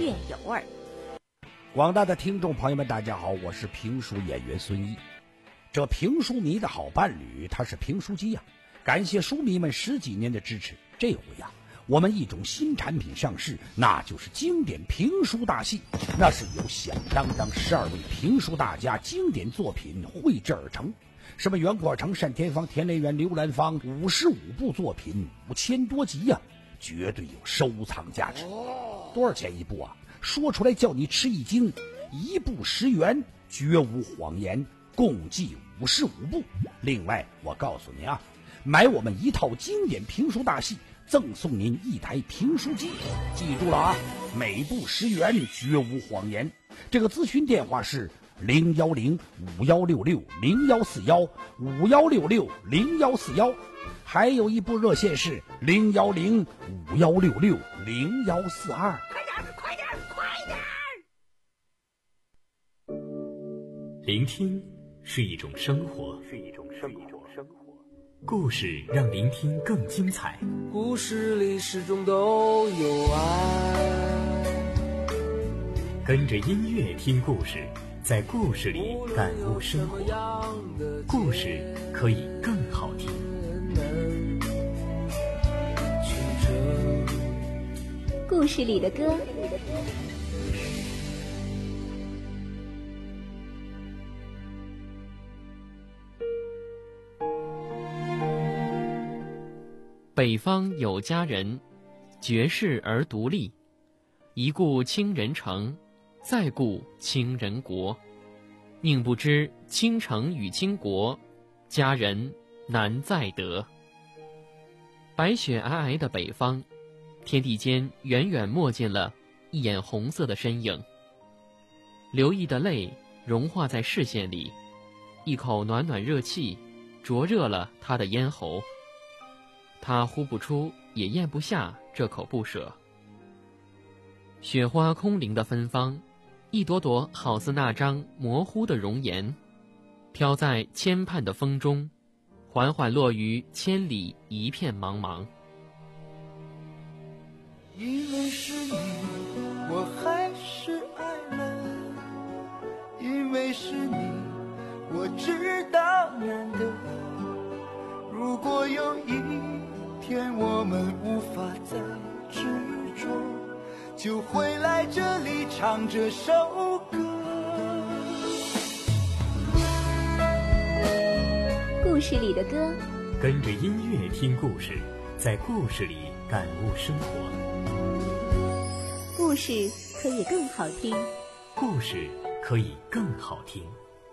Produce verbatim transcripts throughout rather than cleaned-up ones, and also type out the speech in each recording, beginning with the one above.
略有味儿。 广大的听众朋友们，大家好，我是评书演员孙一。这评书迷的好伴侣，他是评书机呀、啊。感谢书迷们十几年的支持，这回呀、啊，我们一种新产品上市，那就是经典评书大戏。那是由响当当十二位评书大家经典作品绘制而成。什么袁阔成、单田芳、田连元、刘兰芳，五十五部作品，五千多集呀、啊，绝对有收藏价值。多少钱一部啊？说出来叫你吃一惊，一部十元，绝无谎言，共计五十五部。另外，我告诉你啊，买我们一套经典评书大戏，赠送您一台评书机。记住了啊，每部十元，绝无谎言。这个咨询电话是零幺零五幺六六零幺四幺五幺六六零幺四幺，还有一部热线是零幺零五幺六六零幺四二。 快点，快点！ 聆听是一种生活，是一种生活。故事让聆听更精彩。 故事里始终都有爱。 跟着音乐听故事，在故事里感悟生活。故事可以更好听。 故事里的歌。 北方有佳人，绝世而独立。一顾倾人城，再顾倾人国。宁不知倾城与倾国，佳人难再得。白雪皑皑的北方，天地间远远没见了一眼红色的身影。刘毅的泪融化在视线里，一口暖暖热气灼热了他的咽喉。他呼不出也咽不下这口不舍。雪花空灵的芬芳，一朵朵好似那张模糊的容颜，飘在牵盼的风中，缓缓落于千里一片茫茫。 因为是你，我还是爱了；因为是你，我知道难得。如果有一天我们无法再执着，就会来这里唱这首歌。 故事里的歌， 跟着音乐听故事，在故事里感悟生活。 故事可以更好听。 故事可以更好听。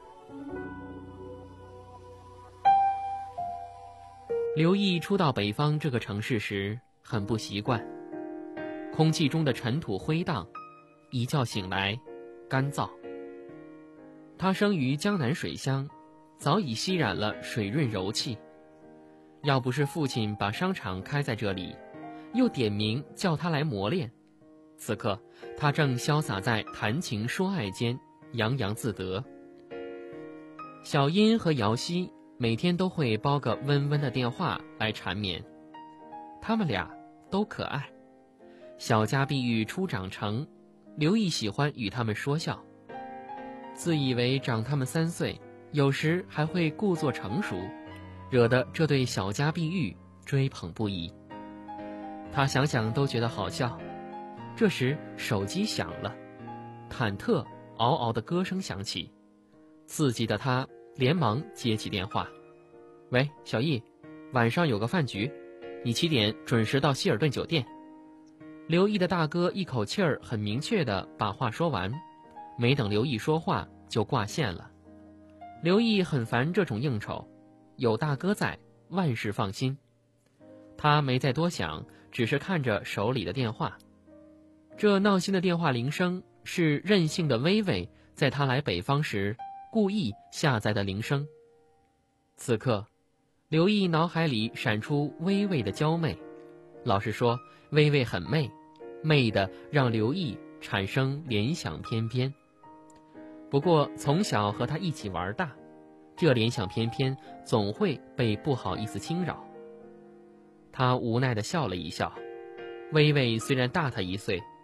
刘毅初到北方这个城市时很不习惯，空气中的尘土灰荡，一觉醒来干燥。他生于江南水乡，早已吸染了水润柔气。要不是父亲把商场开在这里，又点名叫他来磨练，此刻他正潇洒在谈情说爱间，洋洋自得。小英和姚希每天都会煲个温温的电话来缠绵，他们俩都可爱。小家碧玉初长成，刘毅喜欢与他们说笑，自以为长他们三岁，有时还会故作成熟，惹得这对小家碧玉追捧不已。他想想都觉得好笑。这时手机响了，忐忑嗷嗷的歌声响起，刺激的他连忙接起电话。喂，小易，晚上有个饭局，你七点准时到希尔顿酒店。刘毅的大哥一口气儿很明确地把话说完，没等刘毅说话就挂线了。刘毅很烦这种应酬，有大哥在，万事放心。他没再多想，只是看着手里的电话。这闹心的电话铃声是任性的薇薇在他来北方时故意下载的铃声。此刻刘毅脑海里闪出薇薇的娇媚，老实说薇薇很媚，媚的让刘毅产生联想翩翩。不过从小和他一起玩大，这联想翩翩总会被不好意思侵扰。他无奈地笑了一笑，薇薇虽然大他一岁，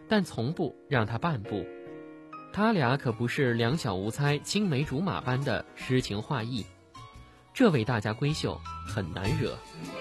但从不让他半步。他俩可不是两小无猜、青梅竹马般的诗情画意，这为大家闺秀很难惹。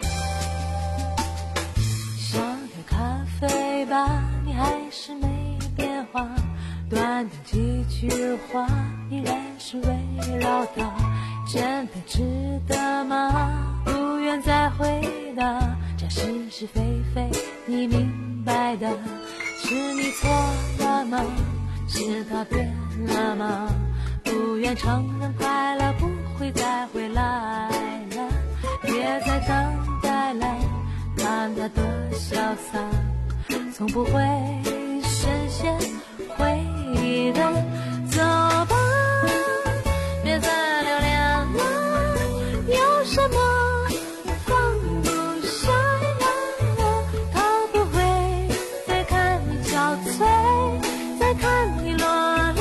想喝咖啡吧，你还是没变化，短短几句话依然是围绕他，真的值得吗？不愿再回答，这是是非非你明白的，是你错了吗？是他变了吗？不愿承认快乐不会再回来了，别再等待了，看他多潇洒，从不会深陷回忆的。走吧，别再留恋了，有什么放不下了？他不会再看你憔悴，再看你落泪，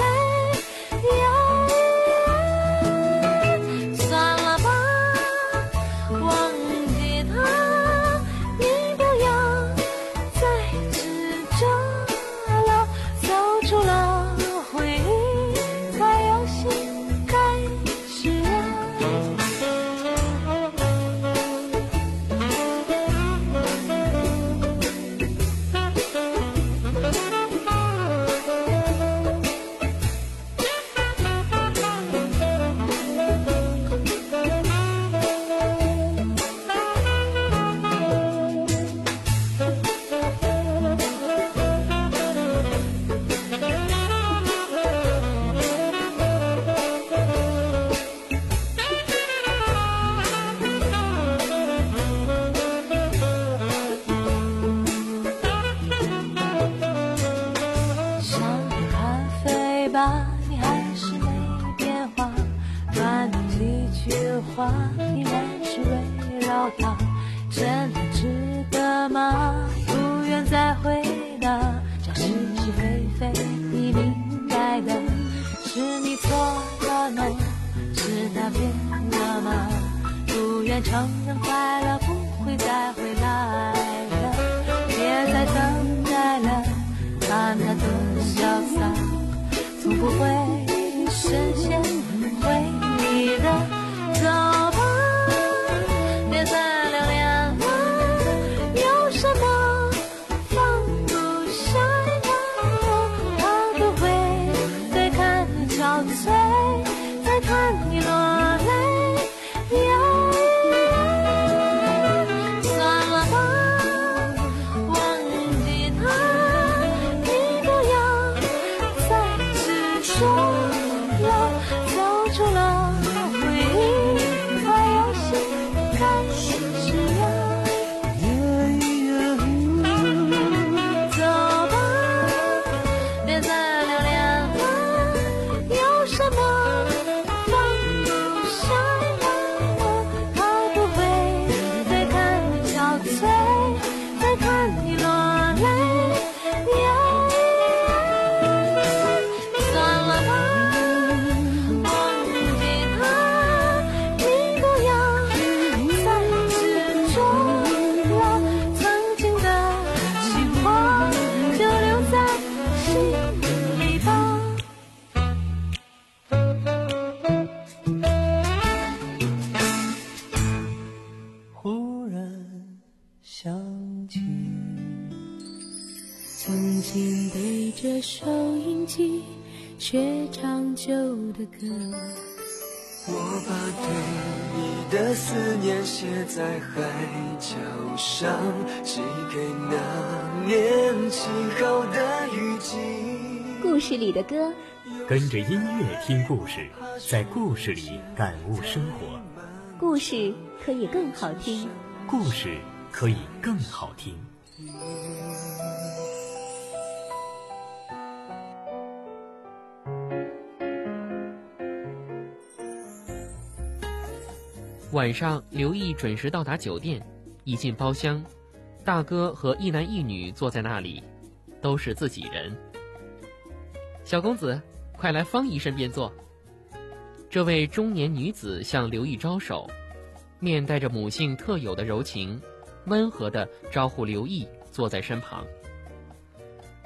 算了吧，忘记他，你不要再执着了，走出了回忆，才有新开始啊。你还是没变化，短短几句话依然是围绕他，真的值得吗？不愿再回答，这是是非非你明白的，是你错了吗？是他变了吗？不愿承认快乐不会再回来了，别再等待了，看他多潇洒，从不会深陷回忆的。走吧，别再留恋了，有什么放不下了？他不会再看你憔悴，再看你落泪。算了吧，忘记他，你不要再执着了，走出了回忆，才有新开始啊。走吧，别再留恋了，有什么放不下了？他不会再看你憔悴，再看你落泪。算了吧，忘记他，你不要再执着了，曾经的情话就留在心里吧。 忽然想起曾经对着收音机学唱旧的歌， 我把对你的思念写在海角上，寄给那年轻好的雨季。 故事里的歌， 跟着音乐听故事，在故事里感悟生活。 故事可以更好听。 故事可以更好听。 晚上，刘毅准时到达酒店，一进包厢，大哥和一男一女坐在那里，都是自己人。小公子，快来方姨身边坐。这位中年女子向刘毅招手，面带着母性特有的柔情，温和地招呼刘毅坐在身旁。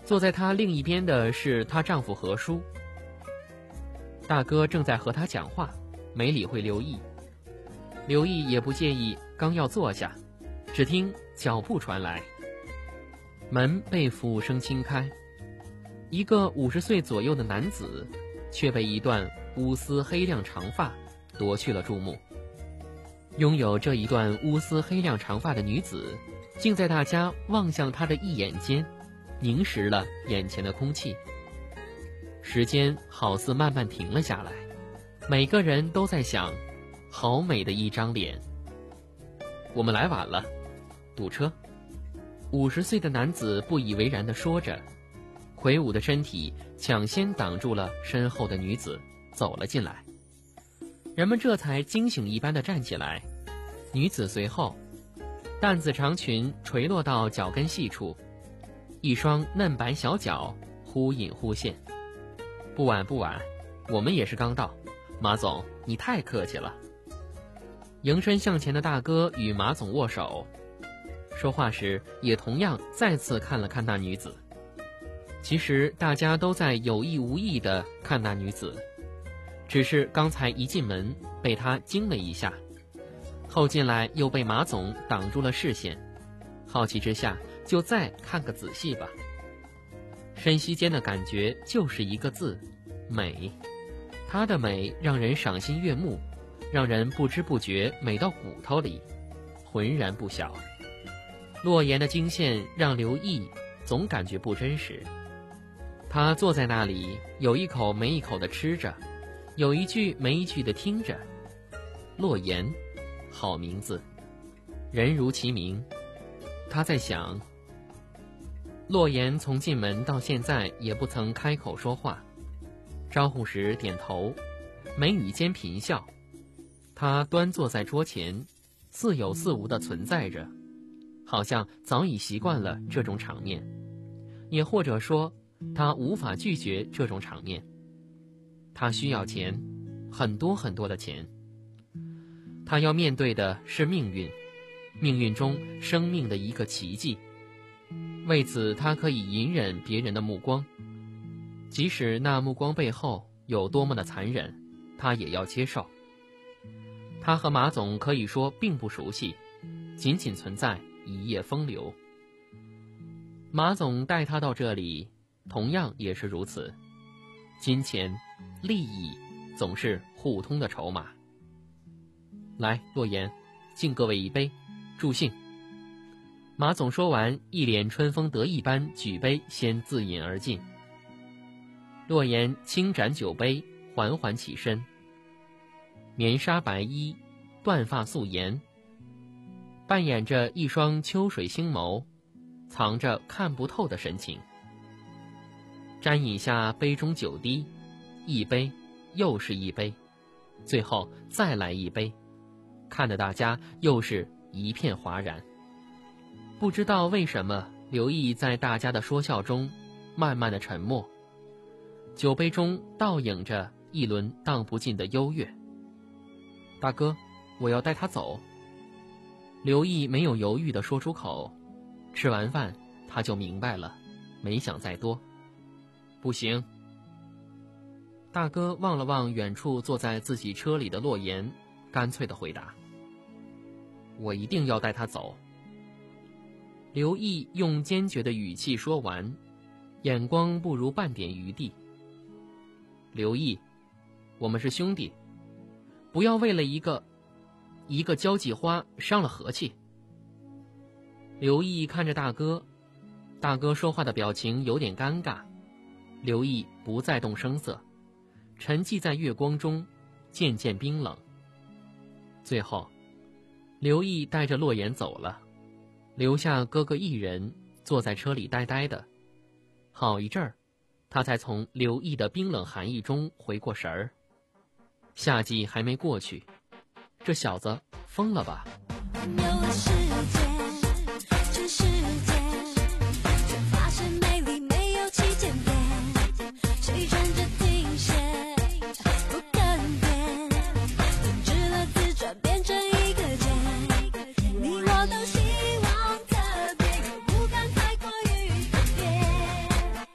坐在她另一边的是她丈夫何叔。大哥正在和她讲话，没理会刘毅。刘毅也不介意，刚要坐下，只听脚步传来，门被服务生轻开，一个五十岁左右的男子却被一段乌丝黑亮长发夺去了注目。拥有这一段乌丝黑亮长发的女子，竟在大家望向她的一眼间凝实了眼前的空气。时间好似慢慢停了下来，每个人都在想，好美的一张脸。我们来晚了，堵车。五十岁的男子不以为然地说着，魁梧的身体抢先挡住了身后的女子，走了进来。人们这才惊醒一般地站起来，女子随后，淡紫长裙垂落到脚跟细处，一双嫩白小脚忽隐忽现。不晚不晚，我们也是刚到，马总你太客气了。迎身向前的大哥与马总握手，说话时也同样再次看了看那女子。其实大家都在有意无意地看那女子，只是刚才一进门被她惊了一下，后进来又被马总挡住了视线，好奇之下就再看个仔细吧。深息间的感觉就是一个字，美。她的美让人赏心悦目，让人不知不觉美到骨头里，浑然不晓。洛言的惊现让刘毅总感觉不真实。他坐在那里，有一口没一口地吃着，有一句没一句地听着。洛言，好名字，人如其名。他在想，洛言从进门到现在也不曾开口说话，招呼时点头，眉宇间颦笑。他端坐在桌前，似有似无地存在着，好像早已习惯了这种场面，也或者说他无法拒绝这种场面。他需要钱，很多很多的钱。他要面对的是命运，命运中生命的一个奇迹。为此他可以隐忍别人的目光，即使那目光背后有多么的残忍，他也要接受。他和马总可以说并不熟悉，仅仅存在一夜风流。马总带他到这里同样也是如此，金钱利益总是互通的筹码。来，洛言，敬各位一杯，助兴。马总说完，一脸春风得意般举杯先自饮而尽。洛言轻展酒杯，缓缓起身，棉纱白衣，断发素颜，扮演着一双秋水星眸，藏着看不透的神情。沾饮下杯中酒滴，一杯又是一杯，最后再来一杯，看得大家又是一片哗然。不知道为什么，刘毅在大家的说笑中慢慢的沉默，酒杯中倒映着一轮荡不尽的幽怨。大哥，我要带他走。刘毅没有犹豫地说出口，吃完饭他就明白了，没想再多。不行。大哥望了望远处坐在自己车里的洛言，干脆地回答：我一定要带他走。刘毅用坚决的语气说完，眼光不如半点余地。刘毅，我们是兄弟，不要为了一个一个交际花伤了和气。刘毅看着大哥，大哥说话的表情有点尴尬。刘毅不再动声色，沉寂在月光中，渐渐冰冷。最后，刘毅带着洛言走了，留下哥哥一人坐在车里呆呆的。好一阵儿，他才从刘毅的冰冷寒意中回过神儿。夏季还没过去，这小子疯了吧？ 有了时间，这世界却发现美丽没有起点点，谁站着停歇不更变，停止了自转变成一个茧，你我都希望特别，可不敢太过于特别。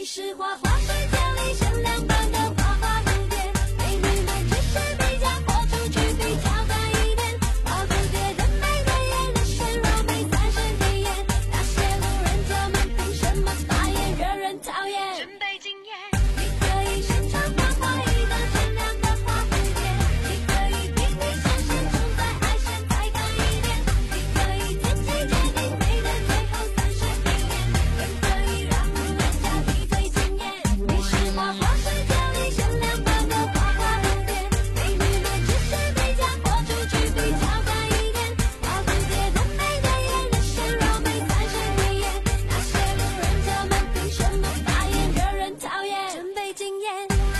是花花世界里限量版的花花蝴蝶，美女们只是比较，豁出去比较快一点。花蝴蝶人美的眼，人鲜肉美三十体验，那些路人甲们凭什么发言惹人讨厌？准备惊艳，你可以现场花花一个限量的花蝴蝶，你可以拼命相信重在爱先再看一遍，你可以自己决定美的最后三十体验，更可以让路人甲闭嘴惊艳。你是花花世界里限量版的花花蝴蝶，美女们只是比较，豁出去比较快一点。花蝴蝶人美的眼，人鲜肉美三十体验，那些路人甲们凭什么发言惹人讨厌？准备惊艳。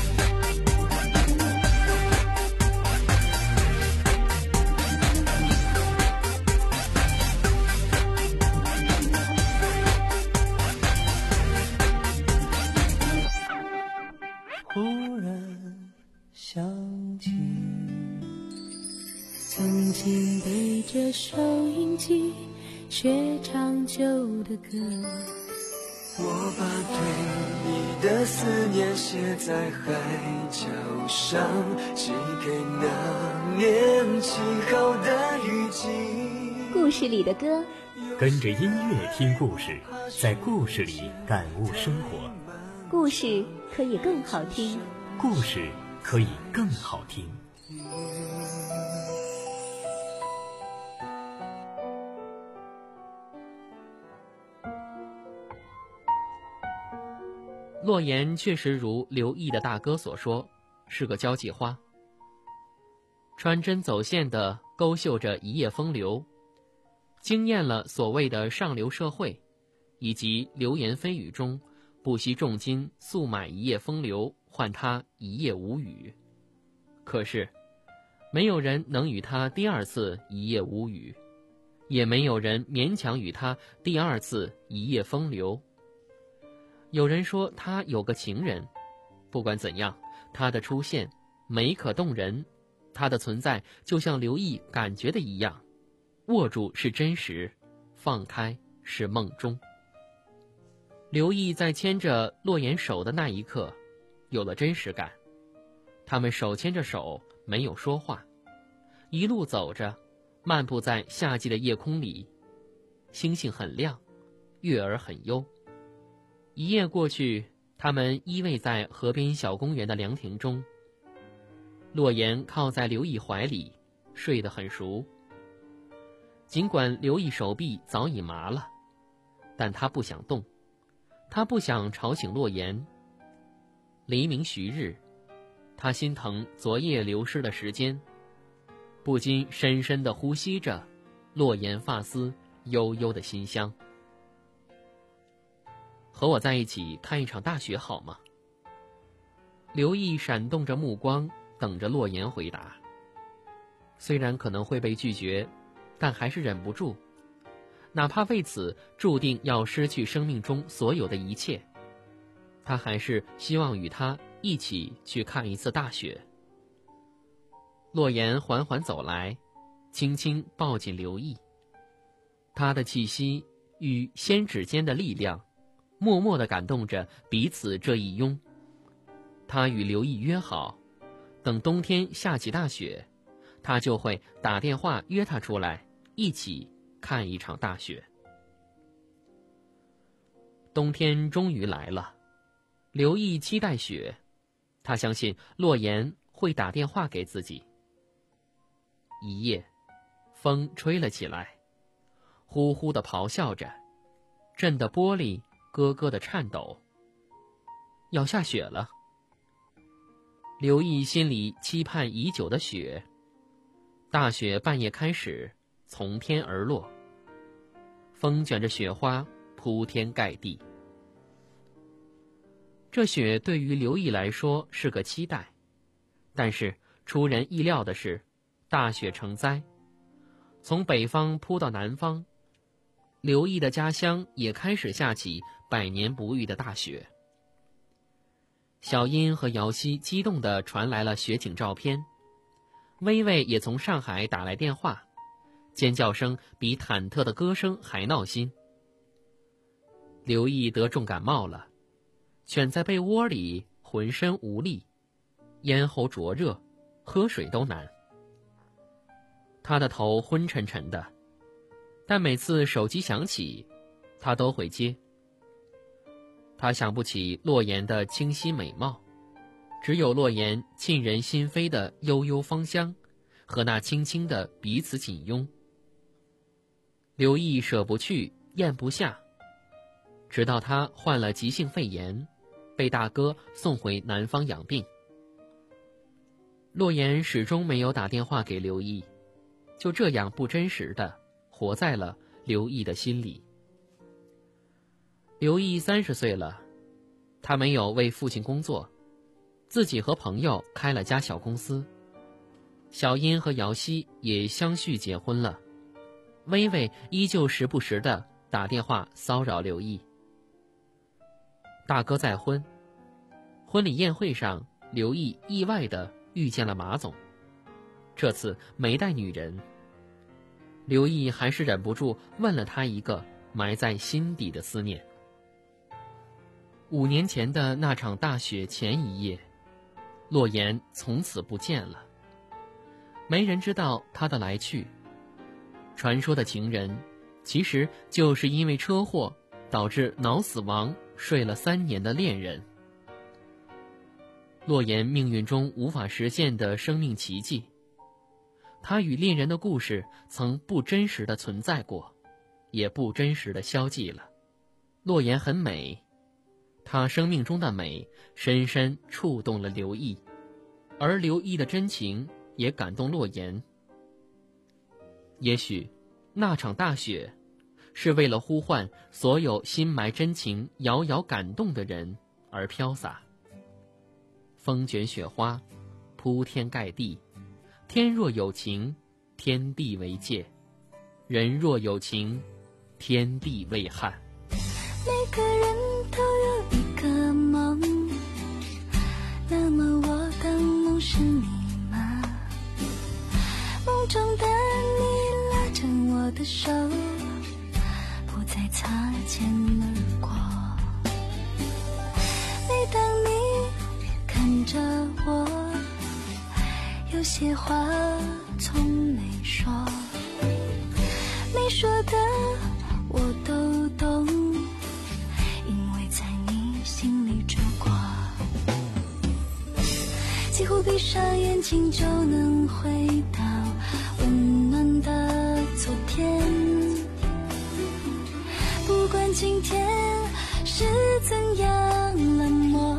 忽然想起， 曾经背着收音机学唱旧的歌， 我把对你的思念写在海角上，寄给那年起好的雨季。 故事里的歌， 跟着音乐听故事，在故事里感悟生活。 故事可以更好听。 故事可以更好听。 洛言确实如刘毅的大哥所说，是个交际花，穿针走线地勾绣着一夜风流，惊艳了所谓的上流社会，以及流言蜚语中不惜重金速买一夜风流，换他一夜无语。可是没有人能与他第二次一夜无语，也没有人勉强与他第二次一夜风流。有人说他有个情人，不管怎样，他的出现美可动人，他的存在就像刘毅感觉的一样，握住是真实，放开是梦中。刘毅在牵着洛言手的那一刻有了真实感，他们手牵着手，没有说话，一路走着，漫步在夏季的夜空里，星星很亮，月儿很幽。一夜过去，他们依偎在河边小公园的凉亭中，洛言靠在刘毅怀里，睡得很熟。尽管刘毅手臂早已麻了，但他不想动，他不想吵醒洛言。黎明徐日，他心疼昨夜流失的时间，不禁深深地呼吸着洛言发丝悠悠的馨香。和我在一起看一场大雪好吗？刘毅闪动着目光，等着洛言回答。虽然可能会被拒绝，但还是忍不住，哪怕为此注定要失去生命中所有的一切，他还是希望与他一起去看一次大雪。洛言缓缓走来，轻轻抱紧刘毅，他的气息与仙指间的力量默默地感动着彼此这一拥。他与刘毅约好，等冬天下起大雪，他就会打电话约他出来，一起看一场大雪。冬天终于来了，刘毅期待雪，他相信洛言会打电话给自己。一夜，风吹了起来，呼呼地咆哮着，震得玻璃咯咯地颤抖。要下雪了。刘毅心里期盼已久的雪，大雪半夜开始从天而落，风卷着雪花铺天盖地。这雪对于刘毅来说是个期待，但是出人意料的是，大雪成灾，从北方扑到南方，刘毅的家乡也开始下起百年不遇的大雪。小英和姚希激动地传来了雪景照片，薇薇也从上海打来电话，尖叫声比忐忑的歌声还闹心。刘毅得重感冒了， 蜷在被窝里，浑身无力，咽喉灼热，喝水都难。他的头昏沉沉的，但每次手机响起，他都会接。他想不起洛言的清晰美貌，只有洛言沁人心扉的悠悠芳香和那轻轻的彼此紧拥。刘毅舍不去，咽不下，直到他患了急性肺炎，被大哥送回南方养病。洛言始终没有打电话给刘毅，就这样不真实的活在了刘毅的心里。刘毅三十岁了，他没有为父亲工作，自己和朋友开了家小公司。小英和姚希也相续结婚了，薇薇依旧时不时的打电话骚扰刘毅。大哥再婚，婚礼宴会上，刘毅意外的遇见了马总，这次没带女人。刘毅还是忍不住问了他一个埋在心底的思念。五年前的那场大雪前一夜，洛言从此不见了，没人知道他的来去。传说的情人，其实就是因为车祸导致脑死亡睡了三年的恋人。洛言命运中无法实现的生命奇迹，他与恋人的故事曾不真实的存在过，也不真实的消寂了。洛言很美，他生命中的美深深触动了刘毅，而刘毅的真情也感动洛言。也许那场大雪是为了呼唤所有心埋真情遥遥感动的人而飘洒。风卷雪花，铺天盖地，天若有情，天地为界；人若有情，天地为憾。 每个人都有一个梦，那么我的梦是你吗？梦中的你拉着我的手，不再擦肩而过。每当你看着我，有些话从没说，没说的我都懂，因为在你心里住过。几乎闭上眼睛就能回到温暖的昨天，不管今天是怎样冷漠，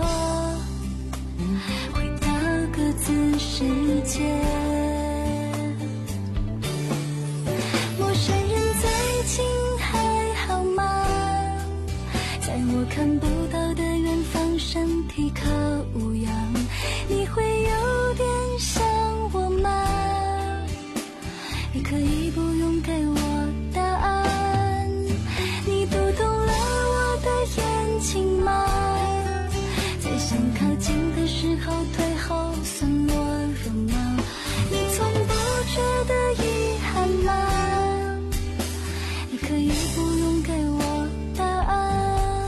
回到各自世界。陌生人最近还好吗？在我看不到的远方，身体可无恙？你会有点想我吗？也可以不用给我答案。你读懂了我的眼睛吗？在想靠近的时候退后算懦弱吗？你从不觉得遗憾吗？你可以不用给我答案。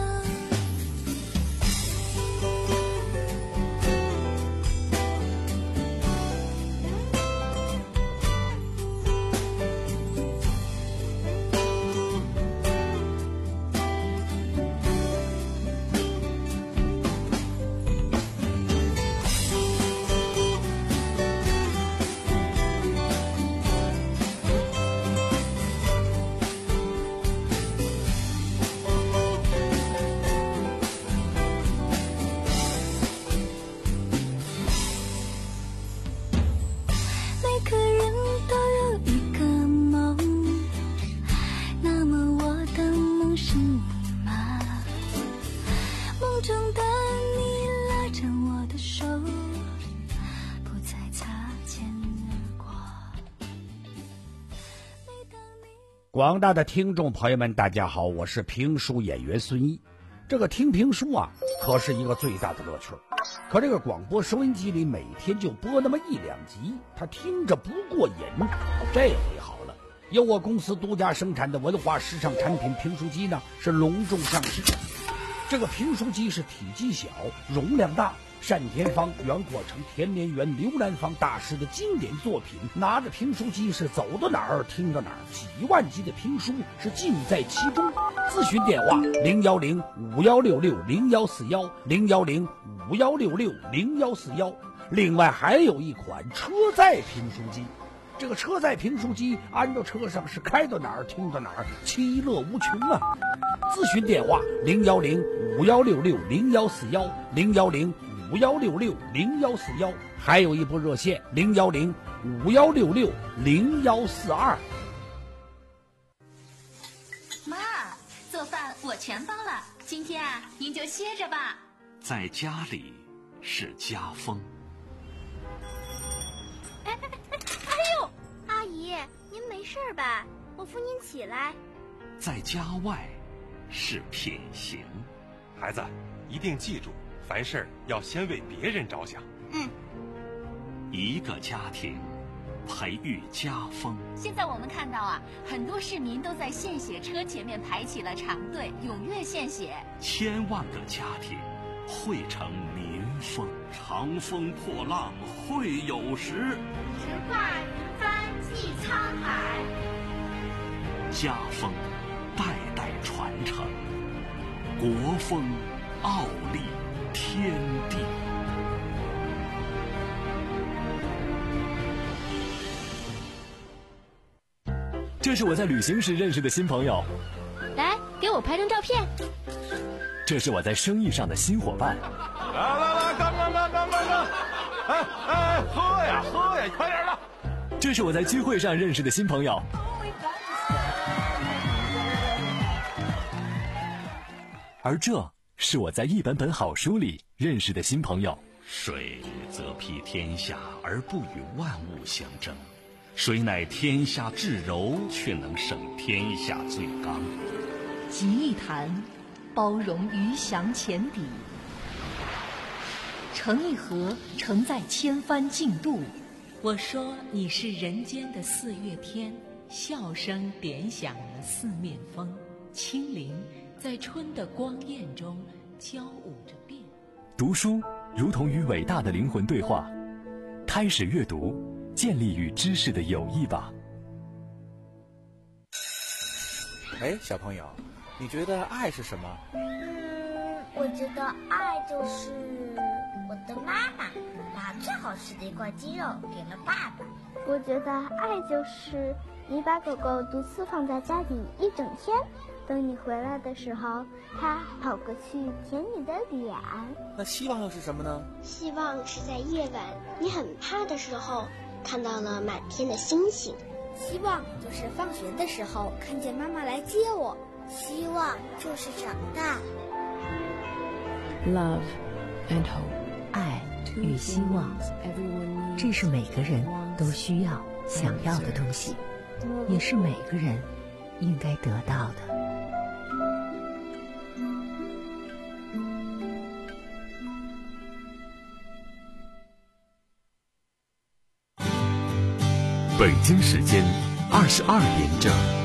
广大的听众朋友们，大家好，我是评书演员孙一。这个听评书啊，可是一个最大的乐趣。可这个广播收音机里每天就播那么一两集，他听着不过瘾。这回好了，由我公司独家生产的文化时尚产品评书机呢，是隆重上市。 这个评书机是体积小，容量大，单田芳、袁国成、田连元、刘兰芳大师的经典作品。拿着评书机是走到哪儿听到哪儿，几万集的评书是尽在其中。咨询电话零幺零五幺六六零幺四幺零幺零五幺六六零幺四幺。另外还有一款车载评书机，这个车载评书机安到车上是开到哪儿听到哪儿，其乐无穷啊！咨询电话零幺零五幺六六零幺四幺零幺零五幺六六零幺四幺，还有一部热线零幺零五幺六六零幺四二。 妈，做饭我全包了，今天啊，您就歇着吧。 在家里是家风。 哎哎哎哎呦，阿姨，您没事吧？我扶您起来。 在家外是品行。 孩子，一定记住，凡事要先为别人着想。 嗯。 一个家庭培育家风。 现在我们看到啊，很多市民都在献血车前面排起了长队，踊跃献血。 千万个家庭汇成民风。长风破浪会有时， 直挂云帆济沧海。 家风代代传承，国风傲立天地。 这是我在旅行时认识的新朋友， 来给我拍张照片。 这是我在生意上的新伙伴。 来来来，干干干干干干！哎哎，喝呀喝呀，快点的！ 这是我在聚会上认识的新朋友。而这是我在一本本好书里认识的新朋友。 水则披天下而不与万物相争，水乃天下至柔，却能胜天下最刚。 集一坛，包容鱼翔浅底；盛一盒，承载千帆竞渡。我说你是人间的四月天，笑声点响了四面风，清灵在春的光艳中交舞着变。 读书如同与伟大的灵魂对话，开始阅读，建立与知识的友谊吧。 哎，小朋友，你觉得爱是什么？ 嗯，我觉得爱就是我的妈妈把最好吃的一块鸡肉给了爸爸。 我觉得爱就是你把狗狗独自放在家里一整天，等你回来的时候，它跑过去舔你的脸。 那希望又是什么呢？ 希望是在夜晚你很怕的时候，看到了满天的星星。 希望就是放学的时候看见妈妈来接我。 希望就是长大。 Love and hope， 爱与希望，这是每个人都需要、想要的东西，也是每个人应该得到的。 北京时间二十二点整。